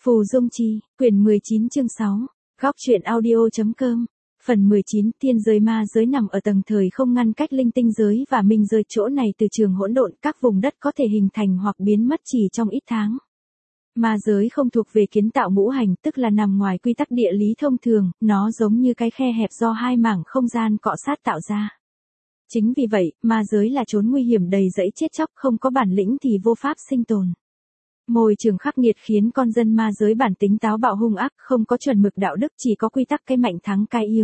Phù Dung Chi, quyển 19 chương 6, góc truyện audio.com, phần 19, thiên giới ma giới nằm ở tầng thời không ngăn cách linh tinh giới và minh giới, chỗ này từ trường hỗn độn, các vùng đất có thể hình thành hoặc biến mất chỉ trong ít tháng. Ma giới không thuộc về kiến tạo ngũ hành, tức là nằm ngoài quy tắc địa lý thông thường, nó giống như cái khe hẹp do hai mảng không gian cọ sát tạo ra. Chính vì vậy, ma giới là chốn nguy hiểm đầy rẫy chết chóc, không có bản lĩnh thì vô pháp sinh tồn. Môi trường khắc nghiệt khiến con dân ma giới bản tính táo bạo hung ác, không có chuẩn mực đạo đức, chỉ có quy tắc cái mạnh thắng cái yếu.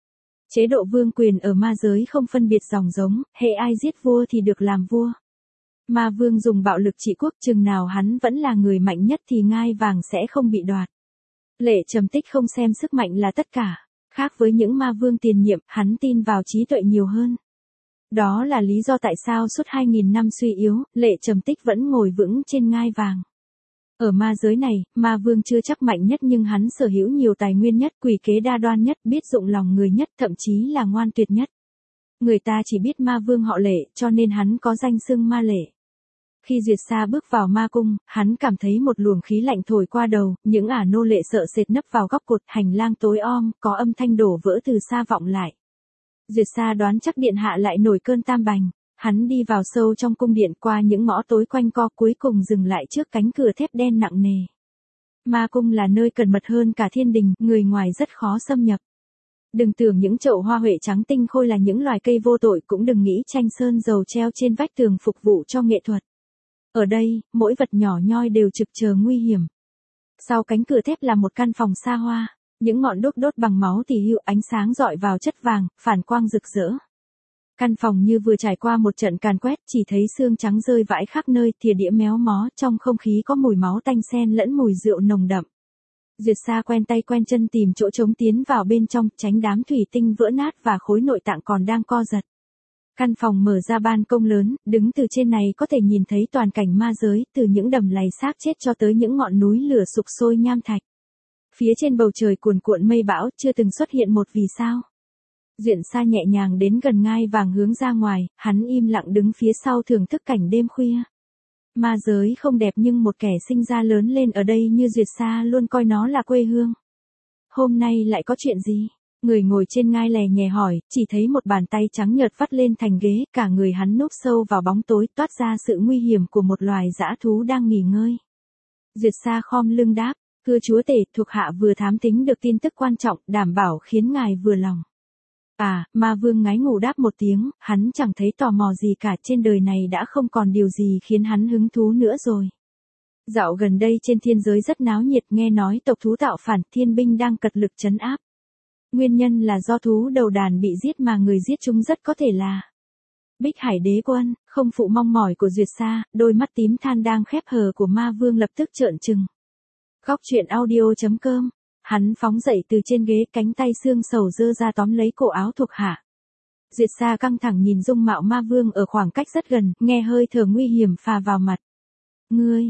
Chế độ vương quyền ở ma giới không phân biệt dòng giống, hễ ai giết vua thì được làm vua. Ma vương dùng bạo lực trị quốc, chừng nào hắn vẫn là người mạnh nhất thì ngai vàng sẽ không bị đoạt. Lệ Trầm Tích không xem sức mạnh là tất cả, khác với những ma vương tiền nhiệm, hắn tin vào trí tuệ nhiều hơn. Đó là lý do tại sao suốt 2000 năm suy yếu, Lệ Trầm Tích vẫn ngồi vững trên ngai vàng. Ở ma giới này, ma vương chưa chắc mạnh nhất nhưng hắn sở hữu nhiều tài nguyên nhất, quỷ kế đa đoan nhất, biết dụng lòng người nhất, thậm chí là ngoan tuyệt nhất. Người ta chỉ biết ma vương họ Lệ, cho nên hắn có danh xưng Ma Lệ. Khi Duyệt Sa bước vào ma cung, hắn cảm thấy một luồng khí lạnh thổi qua đầu, những ả nô lệ sợ sệt nấp vào góc cột, hành lang tối om, có âm thanh đổ vỡ từ xa vọng lại. Duyệt Sa đoán chắc điện hạ lại nổi cơn tam bành. Hắn đi vào sâu trong cung điện, qua những ngõ tối quanh co, cuối cùng dừng lại trước cánh cửa thép đen nặng nề. Ma cung là nơi cẩn mật hơn cả thiên đình, người ngoài rất khó xâm nhập. Đừng tưởng những chậu hoa huệ trắng tinh khôi là những loài cây vô tội, cũng đừng nghĩ tranh sơn dầu treo trên vách tường phục vụ cho nghệ thuật. Ở đây, mỗi vật nhỏ nhoi đều trực chờ nguy hiểm. Sau cánh cửa thép là một căn phòng xa hoa, những ngọn đuốc đốt bằng máu tỉ hữu, ánh sáng rọi vào chất vàng, phản quang rực rỡ. Căn phòng như vừa trải qua một trận càn quét, chỉ thấy xương trắng rơi vãi khắp nơi, thìa đĩa méo mó, trong không khí có mùi máu tanh xen lẫn mùi rượu nồng đậm. Duyệt Sa quen tay quen chân tìm chỗ trống tiến vào bên trong, tránh đám thủy tinh vỡ nát và khối nội tạng còn đang co giật. Căn phòng mở ra ban công lớn, đứng từ trên này có thể nhìn thấy toàn cảnh ma giới, từ những đầm lầy xác chết cho tới những ngọn núi lửa sục sôi nham thạch. Phía trên bầu trời cuồn cuộn mây bão, chưa từng xuất hiện một vì sao. Duyệt Sa nhẹ nhàng đến gần ngai vàng hướng ra ngoài, hắn im lặng đứng phía sau thưởng thức cảnh đêm khuya. Ma giới không đẹp nhưng một kẻ sinh ra lớn lên ở đây như Duyệt Sa luôn coi nó là quê hương. Hôm nay lại có chuyện gì? Người ngồi trên ngai lè nhè hỏi, chỉ thấy một bàn tay trắng nhợt vắt lên thành ghế, cả người hắn núp sâu vào bóng tối, toát ra sự nguy hiểm của một loài dã thú đang nghỉ ngơi. Duyệt Sa khom lưng đáp, thưa chúa tể, thuộc hạ vừa thám thính được tin tức quan trọng, đảm bảo khiến ngài vừa lòng. À, ma vương ngái ngủ đáp một tiếng, hắn chẳng thấy tò mò gì cả, trên đời này đã không còn điều gì khiến hắn hứng thú nữa rồi. Dạo gần đây trên thiên giới rất náo nhiệt, nghe nói tộc thú tạo phản, thiên binh đang cật lực trấn áp. Nguyên nhân là do thú đầu đàn bị giết mà người giết chúng rất có thể là Bích Hải Đế Quân, không phụ mong mỏi của Duyệt Sa, đôi mắt tím than đang khép hờ của ma vương lập tức trợn trừng. Góc truyện audio.com. Hắn phóng dậy từ trên ghế, cánh tay xương sầu giơ ra tóm lấy cổ áo thuộc hạ. Duyệt Sa căng thẳng nhìn dung mạo ma vương ở khoảng cách rất gần, nghe hơi thở nguy hiểm phà vào mặt. Ngươi,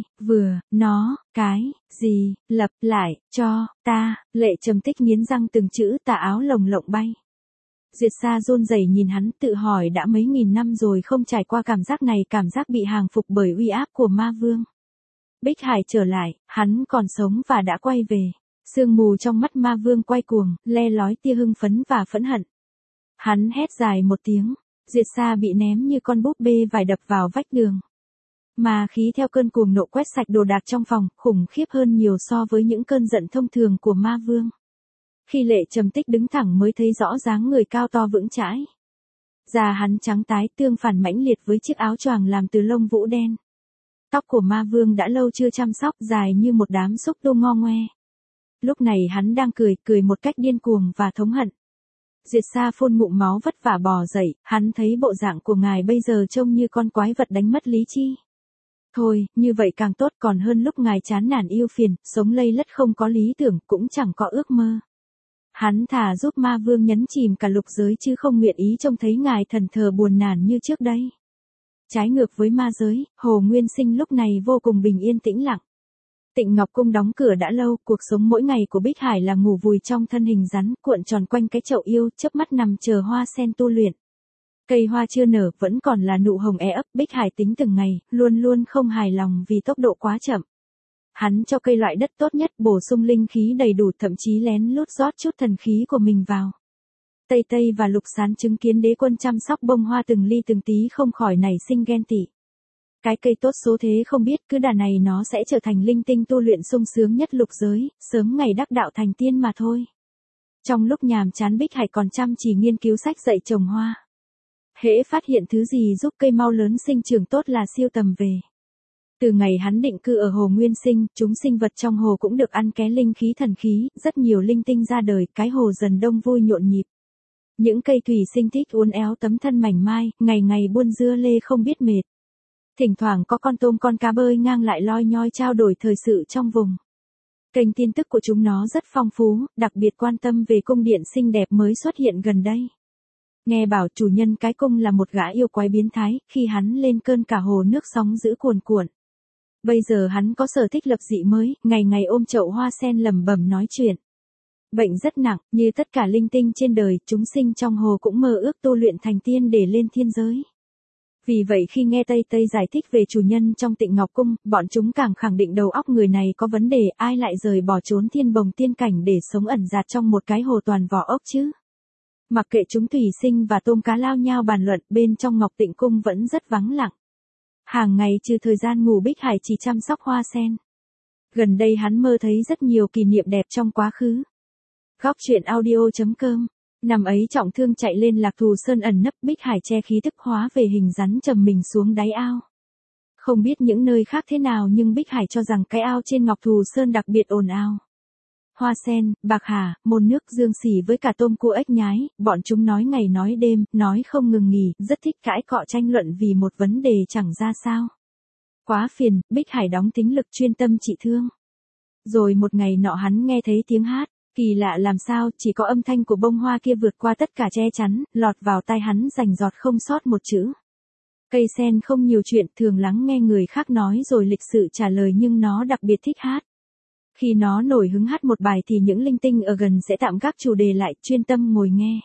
cái, gì, lặp lại, cho, ta, Lệ Trầm Tích nghiến răng từng chữ, tà áo lồng lộng bay. Duyệt Sa run rẩy nhìn hắn, tự hỏi đã mấy nghìn năm rồi không trải qua cảm giác này, cảm giác bị hàng phục bởi uy áp của ma vương. Bích Hải trở lại, hắn còn sống và đã quay về. Sương mù trong mắt ma vương quay cuồng, le lói tia hưng phấn và phẫn hận. Hắn hét dài một tiếng, Duyệt Sa bị ném như con búp bê vải đập vào vách tường. Ma khí theo cơn cuồng nộ quét sạch đồ đạc trong phòng, khủng khiếp hơn nhiều so với những cơn giận thông thường của ma vương. Khi Lệ Trầm Tích đứng thẳng mới thấy rõ dáng người cao to vững chãi. Da hắn trắng tái, tương phản mãnh liệt với chiếc áo choàng làm từ lông vũ đen. Tóc của ma vương đã lâu chưa chăm sóc, dài như một đám xúc tu ngo ngoe. Lúc này hắn đang cười một cách điên cuồng và thống hận. Duyệt Sa phun ngụm máu vất vả bò dậy, hắn thấy bộ dạng của ngài bây giờ trông như con quái vật đánh mất lý trí. Thôi, như vậy càng tốt, còn hơn lúc ngài chán nản yêu phiền, sống lây lất không có lý tưởng, cũng chẳng có ước mơ. Hắn thà giúp ma vương nhấn chìm cả lục giới chứ không nguyện ý trông thấy ngài thần thờ buồn nản như trước đây. Trái ngược với ma giới, Hồ Nguyên Sinh lúc này vô cùng bình yên tĩnh lặng. Tịnh Ngọc Cung đóng cửa đã lâu, cuộc sống mỗi ngày của Bích Hải là ngủ vùi trong thân hình rắn, cuộn tròn quanh cái chậu yêu, chớp mắt nằm chờ hoa sen tu luyện. Cây hoa chưa nở, vẫn còn là nụ hồng ấp, Bích Hải tính từng ngày, luôn luôn không hài lòng vì tốc độ quá chậm. Hắn cho cây loại đất tốt nhất, bổ sung linh khí đầy đủ, thậm chí lén lút rót chút thần khí của mình vào. Tây Tây và Lục Sán chứng kiến đế quân chăm sóc bông hoa từng ly từng tí không khỏi nảy sinh ghen tị. Cái cây tốt số thế không biết, cứ đà này nó sẽ trở thành linh tinh tu luyện sung sướng nhất lục giới, sớm ngày đắc đạo thành tiên mà thôi. Trong lúc nhàm chán, Bích Hải còn chăm chỉ nghiên cứu sách dạy trồng hoa. Hễ phát hiện thứ gì giúp cây mau lớn sinh trưởng tốt là siêu tầm về. Từ ngày hắn định cư ở hồ Nguyên Sinh, chúng sinh vật trong hồ cũng được ăn ké linh khí thần khí, rất nhiều linh tinh ra đời, cái hồ dần đông vui nhộn nhịp. Những cây thủy sinh thích uốn éo tấm thân mảnh mai, ngày ngày buôn dưa lê không biết mệt. Thỉnh thoảng có con tôm con cá bơi ngang lại loi nhoi trao đổi thời sự trong vùng. Kênh tin tức của chúng nó rất phong phú, đặc biệt quan tâm về cung điện xinh đẹp mới xuất hiện gần đây. Nghe bảo chủ nhân cái cung là một gã yêu quái biến thái, khi hắn lên cơn cả hồ nước sóng dữ cuồn cuộn. Bây giờ hắn có sở thích lập dị mới, ngày ngày ôm chậu hoa sen lẩm bẩm nói chuyện. Bệnh rất nặng, như tất cả linh tinh trên đời, chúng sinh trong hồ cũng mơ ước tu luyện thành tiên để lên thiên giới. Vì vậy khi nghe Tây Tây giải thích về chủ nhân trong Tịnh Ngọc Cung, bọn chúng càng khẳng định đầu óc người này có vấn đề, ai lại rời bỏ trốn thiên bồng tiên cảnh để sống ẩn dạt trong một cái hồ toàn vỏ ốc chứ. Mặc kệ chúng thủy sinh và tôm cá lao nhao bàn luận, bên trong Ngọc Tịnh Cung vẫn rất vắng lặng. Hàng ngày trừ thời gian ngủ, Bích Hải chỉ chăm sóc hoa sen. Gần đây hắn mơ thấy rất nhiều kỷ niệm đẹp trong quá khứ. Góc truyện audio.com. Năm ấy trọng thương chạy lên Lạc Thù Sơn ẩn nấp, Bích Hải che khí tức hóa về hình rắn trầm mình xuống đáy ao. Không biết những nơi khác thế nào nhưng Bích Hải cho rằng cái ao trên Ngọc Thù Sơn đặc biệt ồn ào. Hoa sen, bạc hà, môn nước, dương xỉ với cả tôm cua ếch nhái, bọn chúng nói ngày nói đêm, nói không ngừng nghỉ, rất thích cãi cọ tranh luận vì một vấn đề chẳng ra sao. Quá phiền, Bích Hải đóng tính lực chuyên tâm trị thương. Rồi một ngày nọ hắn nghe thấy tiếng hát. Kỳ lạ làm sao, chỉ có âm thanh của bông hoa kia vượt qua tất cả che chắn, lọt vào tai hắn rành rọt không sót một chữ. Cây sen không nhiều chuyện, thường lắng nghe người khác nói rồi lịch sự trả lời, nhưng nó đặc biệt thích hát. Khi nó nổi hứng hát một bài thì những linh tinh ở gần sẽ tạm gác chủ đề lại, chuyên tâm ngồi nghe.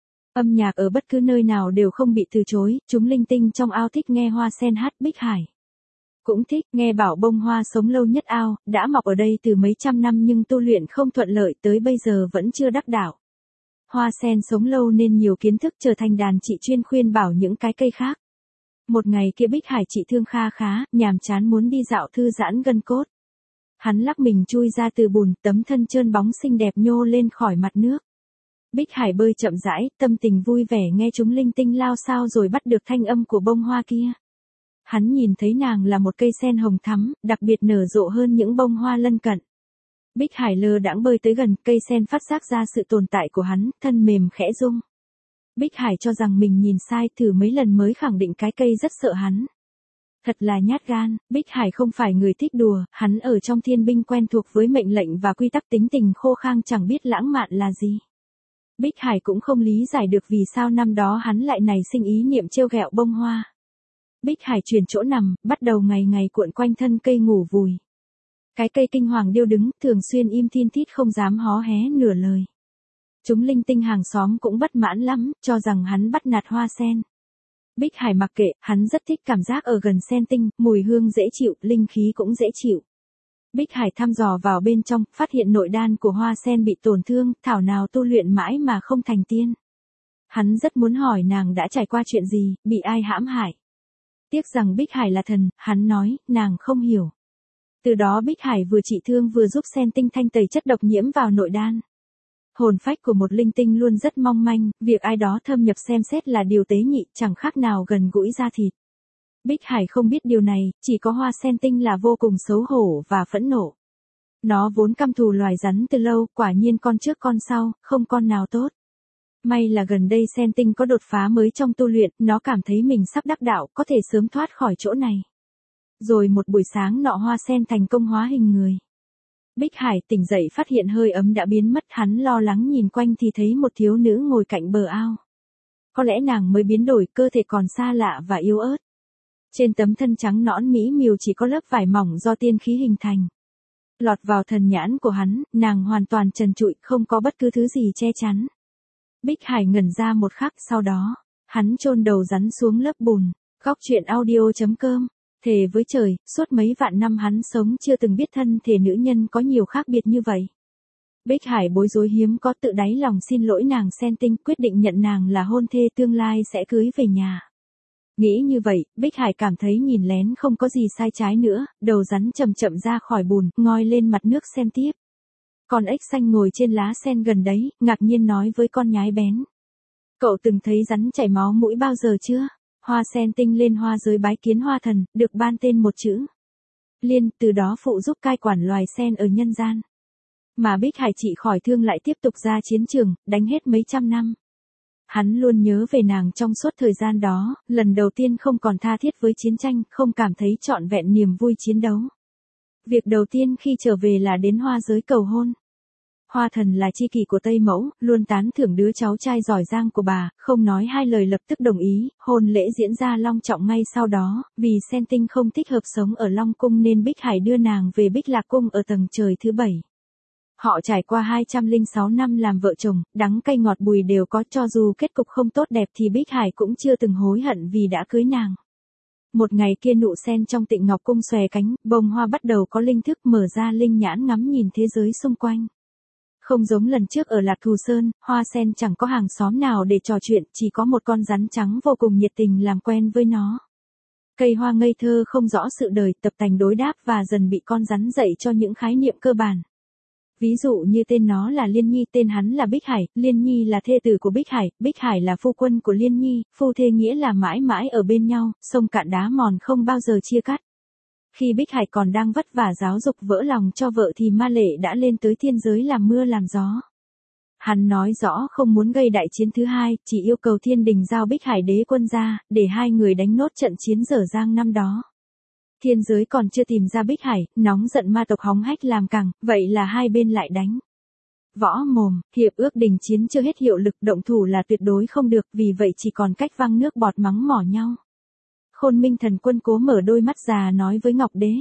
Âm nhạc ở bất cứ nơi nào đều không bị từ chối, chúng linh tinh trong ao thích nghe hoa sen hát. Bích Hải cũng thích, nghe bảo bông hoa sống lâu nhất ao, đã mọc ở đây từ mấy trăm năm nhưng tu luyện không thuận lợi, tới bây giờ vẫn chưa đắc đạo. Hoa sen sống lâu nên nhiều kiến thức, trở thành đàn chị chuyên khuyên bảo những cái cây khác. Một ngày kia Bích Hải trị thương kha khá, nhàm chán muốn đi dạo thư giãn gân cốt. Hắn lắc mình chui ra từ bùn, tấm thân trơn bóng xinh đẹp nhô lên khỏi mặt nước. Bích Hải bơi chậm rãi, tâm tình vui vẻ nghe chúng linh tinh lao sao rồi bắt được thanh âm của bông hoa kia. Hắn nhìn thấy nàng là một cây sen hồng thắm, đặc biệt nở rộ hơn những bông hoa lân cận. Bích Hải lơ đãng bơi tới gần, cây sen phát giác ra sự tồn tại của hắn, thân mềm khẽ rung. Bích Hải cho rằng mình nhìn sai, thử mấy lần mới khẳng định cái cây rất sợ hắn. Thật là nhát gan, Bích Hải không phải người thích đùa, hắn ở trong thiên binh quen thuộc với mệnh lệnh và quy tắc, tính tình khô khan chẳng biết lãng mạn là gì. Bích Hải cũng không lý giải được vì sao năm đó hắn lại nảy sinh ý niệm trêu ghẹo bông hoa. Bích Hải chuyển chỗ nằm, bắt đầu ngày ngày cuộn quanh thân cây ngủ vùi. Cái cây kinh hoàng điêu đứng, thường xuyên im thin thít không dám hó hé nửa lời. Chúng linh tinh hàng xóm cũng bất mãn lắm, cho rằng hắn bắt nạt hoa sen. Bích Hải mặc kệ, hắn rất thích cảm giác ở gần sen tinh, mùi hương dễ chịu, linh khí cũng dễ chịu. Bích Hải thăm dò vào bên trong, phát hiện nội đan của hoa sen bị tổn thương, thảo nào tu luyện mãi mà không thành tiên. Hắn rất muốn hỏi nàng đã trải qua chuyện gì, bị ai hãm hại. Tiếc rằng Bích Hải là thần, hắn nói, nàng không hiểu. Từ đó Bích Hải vừa trị thương vừa giúp sen tinh thanh tẩy chất độc nhiễm vào nội đan. Hồn phách của một linh tinh luôn rất mong manh, việc ai đó thâm nhập xem xét là điều tế nhị, chẳng khác nào gần gũi da thịt. Bích Hải không biết điều này, chỉ có hoa sen tinh là vô cùng xấu hổ và phẫn nộ. Nó vốn căm thù loài rắn từ lâu, quả nhiên con trước con sau, không con nào tốt. May là gần đây sen tinh có đột phá mới trong tu luyện, nó cảm thấy mình sắp đắc đạo, có thể sớm thoát khỏi chỗ này. Rồi một buổi sáng nọ hoa sen thành công hóa hình người. Bích Hải tỉnh dậy phát hiện hơi ấm đã biến mất, hắn lo lắng nhìn quanh thì thấy một thiếu nữ ngồi cạnh bờ ao. Có lẽ nàng mới biến đổi, cơ thể còn xa lạ và yếu ớt. Trên tấm thân trắng nõn mỹ miều chỉ có lớp vải mỏng do tiên khí hình thành. Lọt vào thần nhãn của hắn, nàng hoàn toàn trần trụi, không có bất cứ thứ gì che chắn. Bích Hải ngẩn ra một khắc, sau đó, hắn chôn đầu rắn xuống lớp bùn. Góc truyện audio.com Thề với trời, suốt mấy vạn năm hắn sống chưa từng biết thân thể nữ nhân có nhiều khác biệt như vậy. Bích Hải bối rối hiếm có tự đáy lòng xin lỗi nàng Sen Tinh, quyết định nhận nàng là hôn thê tương lai sẽ cưới về nhà. Nghĩ như vậy, Bích Hải cảm thấy nhìn lén không có gì sai trái nữa, đầu rắn chậm chậm ra khỏi bùn, ngoi lên mặt nước xem tiếp. Con ếch xanh ngồi trên lá sen gần đấy, ngạc nhiên nói với con nhái bén. Cậu từng thấy rắn chảy máu mũi bao giờ chưa? Hoa Sen Tinh lên hoa giới bái kiến Hoa Thần, được ban tên một chữ Liên, từ đó phụ giúp cai quản loài sen ở nhân gian. Mà Bích Hải trị khỏi thương lại tiếp tục ra chiến trường, đánh hết mấy trăm năm. Hắn luôn nhớ về nàng trong suốt thời gian đó, lần đầu tiên không còn tha thiết với chiến tranh, không cảm thấy trọn vẹn niềm vui chiến đấu. Việc đầu tiên khi trở về là đến hoa giới cầu hôn. Hoa Thần là tri kỷ của Tây Mẫu, luôn tán thưởng đứa cháu trai giỏi giang của bà, không nói hai lời lập tức đồng ý, hôn lễ diễn ra long trọng ngay sau đó, vì Sen Tinh không thích hợp sống ở Long Cung nên Bích Hải đưa nàng về Bích Lạc Cung ở tầng trời thứ 7. Họ trải qua 206 năm làm vợ chồng, đắng cay ngọt bùi đều có, cho dù kết cục không tốt đẹp thì Bích Hải cũng chưa từng hối hận vì đã cưới nàng. Một ngày kia nụ sen trong Tịnh Ngọc Cung xòe cánh, bông hoa bắt đầu có linh thức, mở ra linh nhãn ngắm nhìn thế giới xung quanh. Không giống lần trước ở Lạc Thù Sơn, hoa sen chẳng có hàng xóm nào để trò chuyện, chỉ có một con rắn trắng vô cùng nhiệt tình làm quen với nó. Cây hoa ngây thơ không rõ sự đời, tập tành đối đáp và dần bị con rắn dạy cho những khái niệm cơ bản. Ví dụ như tên nó là Liên Nhi, tên hắn là Bích Hải, Liên Nhi là thê tử của Bích Hải là phu quân của Liên Nhi, phu thê nghĩa là mãi mãi ở bên nhau, sông cạn đá mòn không bao giờ chia cắt. Khi Bích Hải còn đang vất vả giáo dục vỡ lòng cho vợ thì Ma Lệ đã lên tới thiên giới làm mưa làm gió. Hắn nói rõ không muốn gây đại chiến thứ hai, chỉ yêu cầu thiên đình giao Bích Hải đế quân ra, để hai người đánh nốt trận chiến dở dang năm đó. Thiên giới còn chưa tìm ra Bích Hải, nóng giận ma tộc hóng hách làm cẳng, vậy là hai bên lại đánh. Võ mồm, hiệp ước đình chiến chưa hết hiệu lực, động thủ là tuyệt đối không được, vì vậy chỉ còn cách văng nước bọt mắng mỏ nhau. Khôn Minh Thần Quân cố mở đôi mắt già nói với Ngọc Đế.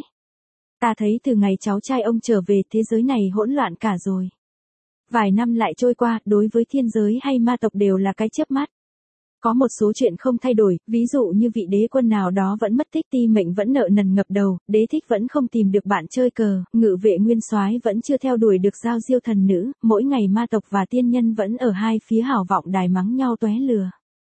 Ta thấy từ ngày cháu trai ông trở về thế giới này hỗn loạn cả rồi. Vài năm lại trôi qua, đối với thiên giới hay ma tộc đều là cái chớp mắt. Có một số chuyện không thay đổi, ví dụ như vị đế quân nào đó vẫn mất tích, ti mệnh vẫn nợ nần ngập đầu, đế thích vẫn không tìm được bạn chơi cờ, ngự vệ nguyên soái vẫn chưa theo đuổi được giao diêu thần nữ, mỗi ngày ma tộc và tiên nhân vẫn ở hai phía hào vọng đài mắng nhau tóe lửa.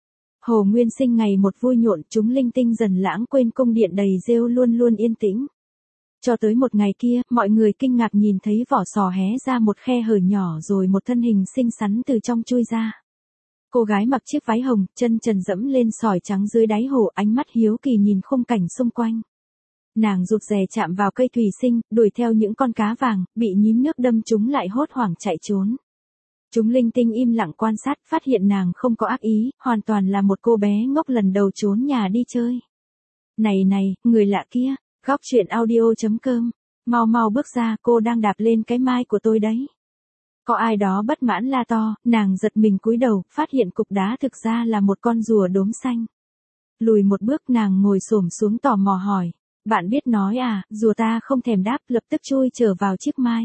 Hồ Nguyên Sinh ngày một vui nhộn, chúng linh tinh dần lãng quên cung điện đầy rêu luôn luôn yên tĩnh. Cho tới một ngày kia, mọi người kinh ngạc nhìn thấy vỏ sò hé ra một khe hở nhỏ rồi một thân hình xinh xắn từ trong chui ra. Cô gái mặc chiếc váy hồng, chân trần dẫm lên sỏi trắng dưới đáy hồ, ánh mắt hiếu kỳ nhìn khung cảnh xung quanh. Nàng rụt rè chạm vào cây thủy sinh, đuổi theo những con cá vàng, bị nhím nước đâm chúng lại hốt hoảng chạy trốn. Chúng linh tinh im lặng quan sát, phát hiện nàng không có ác ý, hoàn toàn là một cô bé ngốc lần đầu trốn nhà đi chơi. Này này, người lạ kia, góc chuyện audio.com, mau mau bước ra, cô đang đạp lên cái mai của tôi đấy. Có ai đó bất mãn la to, nàng giật mình cúi đầu, phát hiện cục đá thực ra là một con rùa đốm xanh. Lùi một bước nàng ngồi xổm xuống tò mò hỏi, bạn biết nói à, rùa ta không thèm đáp, lập tức chui trở vào chiếc mai.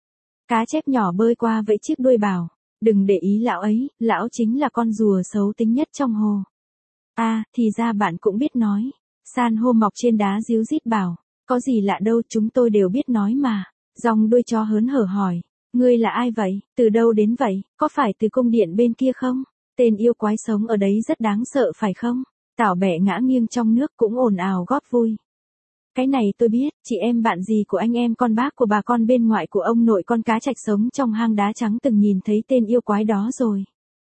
Cá chép nhỏ bơi qua vẫy chiếc đuôi bảo, đừng để ý lão ấy, lão chính là con rùa xấu tính nhất trong hồ. À, thì ra bạn cũng biết nói. San hô mọc trên đá ríu rít bảo, có gì lạ đâu, chúng tôi đều biết nói mà. Dòng đuôi chó hớn hở hỏi, ngươi là ai vậy, từ đâu đến vậy, có phải từ cung điện bên kia không? Tên yêu quái sống ở đấy rất đáng sợ phải không? Tảo bẹ ngã nghiêng trong nước cũng ồn ào góp vui. Cái này tôi biết, chị em bạn gì của anh em con bác của bà con bên ngoại của ông nội con cá trạch sống trong hang đá trắng từng nhìn thấy tên yêu quái đó rồi.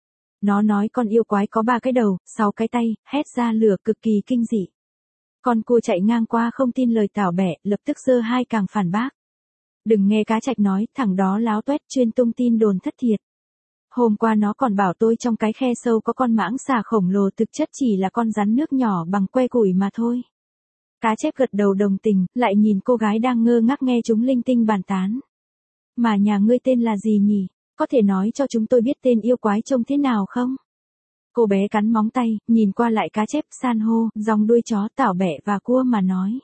Nó nói con yêu quái có 3 cái đầu, 6 cái tay, hét ra lửa cực kỳ kinh dị. Con cua chạy ngang qua không tin lời tảo bẹ, lập tức giơ hai càng phản bác. Đừng nghe cá trạch nói, thằng đó láo toét chuyên tung tin đồn thất thiệt. Hôm qua nó còn bảo tôi trong cái khe sâu có con mãng xà khổng lồ, thực chất chỉ là con rắn nước nhỏ bằng que củi mà thôi. Cá chép gật đầu đồng tình, lại nhìn cô gái đang ngơ ngác nghe chúng linh tinh bàn tán. Mà nhà ngươi tên là gì nhỉ? Có thể nói cho chúng tôi biết tên yêu quái trông thế nào không? Cô bé cắn móng tay, nhìn qua lại cá chép, san hô, dòng đuôi chó, tảo bẹ và cua mà nói.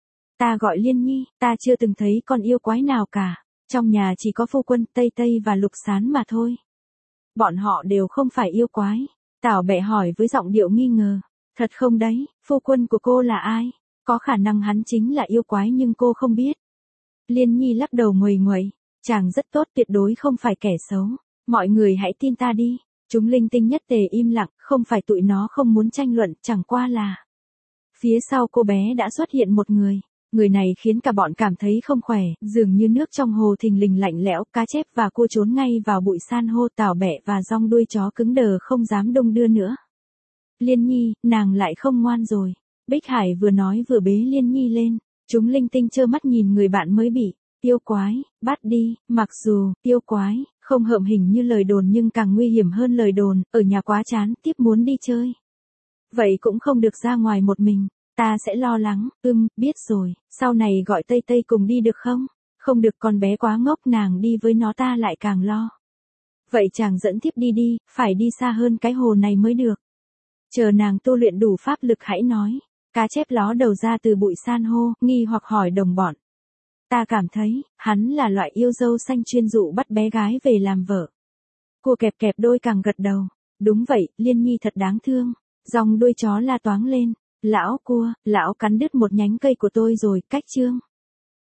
Ta gọi Liên Nhi, ta chưa từng thấy con yêu quái nào cả. Trong nhà chỉ có phu quân, Tây Tây và Lục Sán mà thôi. Bọn họ đều không phải yêu quái. Tảo bẹ hỏi với giọng điệu nghi ngờ. Thật không đấy, phu quân của cô là ai? Có khả năng hắn chính là yêu quái nhưng cô không biết. Liên Nhi lắc đầu nguầy nguậy, chàng rất tốt, tuyệt đối không phải kẻ xấu. Mọi người hãy tin ta đi. Chúng linh tinh nhất tề im lặng, không phải tụi nó không muốn tranh luận, chẳng qua là. Phía sau cô bé đã xuất hiện một người. Người này khiến cả bọn cảm thấy không khỏe, dường như nước trong hồ thình lình lạnh lẽo, cá chép và cua trốn ngay vào bụi san hô, tảo bẹ và dong đuôi chó cứng đờ không dám đung đưa nữa. Liên Nhi, nàng lại không ngoan rồi. Bích Hải vừa nói vừa bế Liên Nhi lên. Chúng linh tinh trơ mắt nhìn người bạn mới bị yêu quái bắt đi, mặc dù yêu quái không hợm hình như lời đồn nhưng càng nguy hiểm hơn lời đồn, ở nhà quá chán, tiếp muốn đi chơi. Vậy cũng không được ra ngoài một mình, ta sẽ lo lắng. Biết rồi, sau này gọi Tây Tây cùng đi được không? Không được, con bé quá ngốc, nàng đi với nó ta lại càng lo. Vậy chàng dẫn tiếp đi đi, phải đi xa hơn cái hồ này mới được. Chờ nàng tu luyện đủ pháp lực hãy nói. Cá chép ló đầu ra từ bụi san hô, nghi hoặc hỏi đồng bọn. Ta cảm thấy, hắn là loại yêu dâu xanh chuyên dụ bắt bé gái về làm vợ. Cua kẹp kẹp đôi càng gật đầu. Đúng vậy, Liên Nhi thật đáng thương. Dòng đuôi chó la toáng lên. Lão cua, lão cắn đứt một nhánh cây của tôi rồi, cách chương.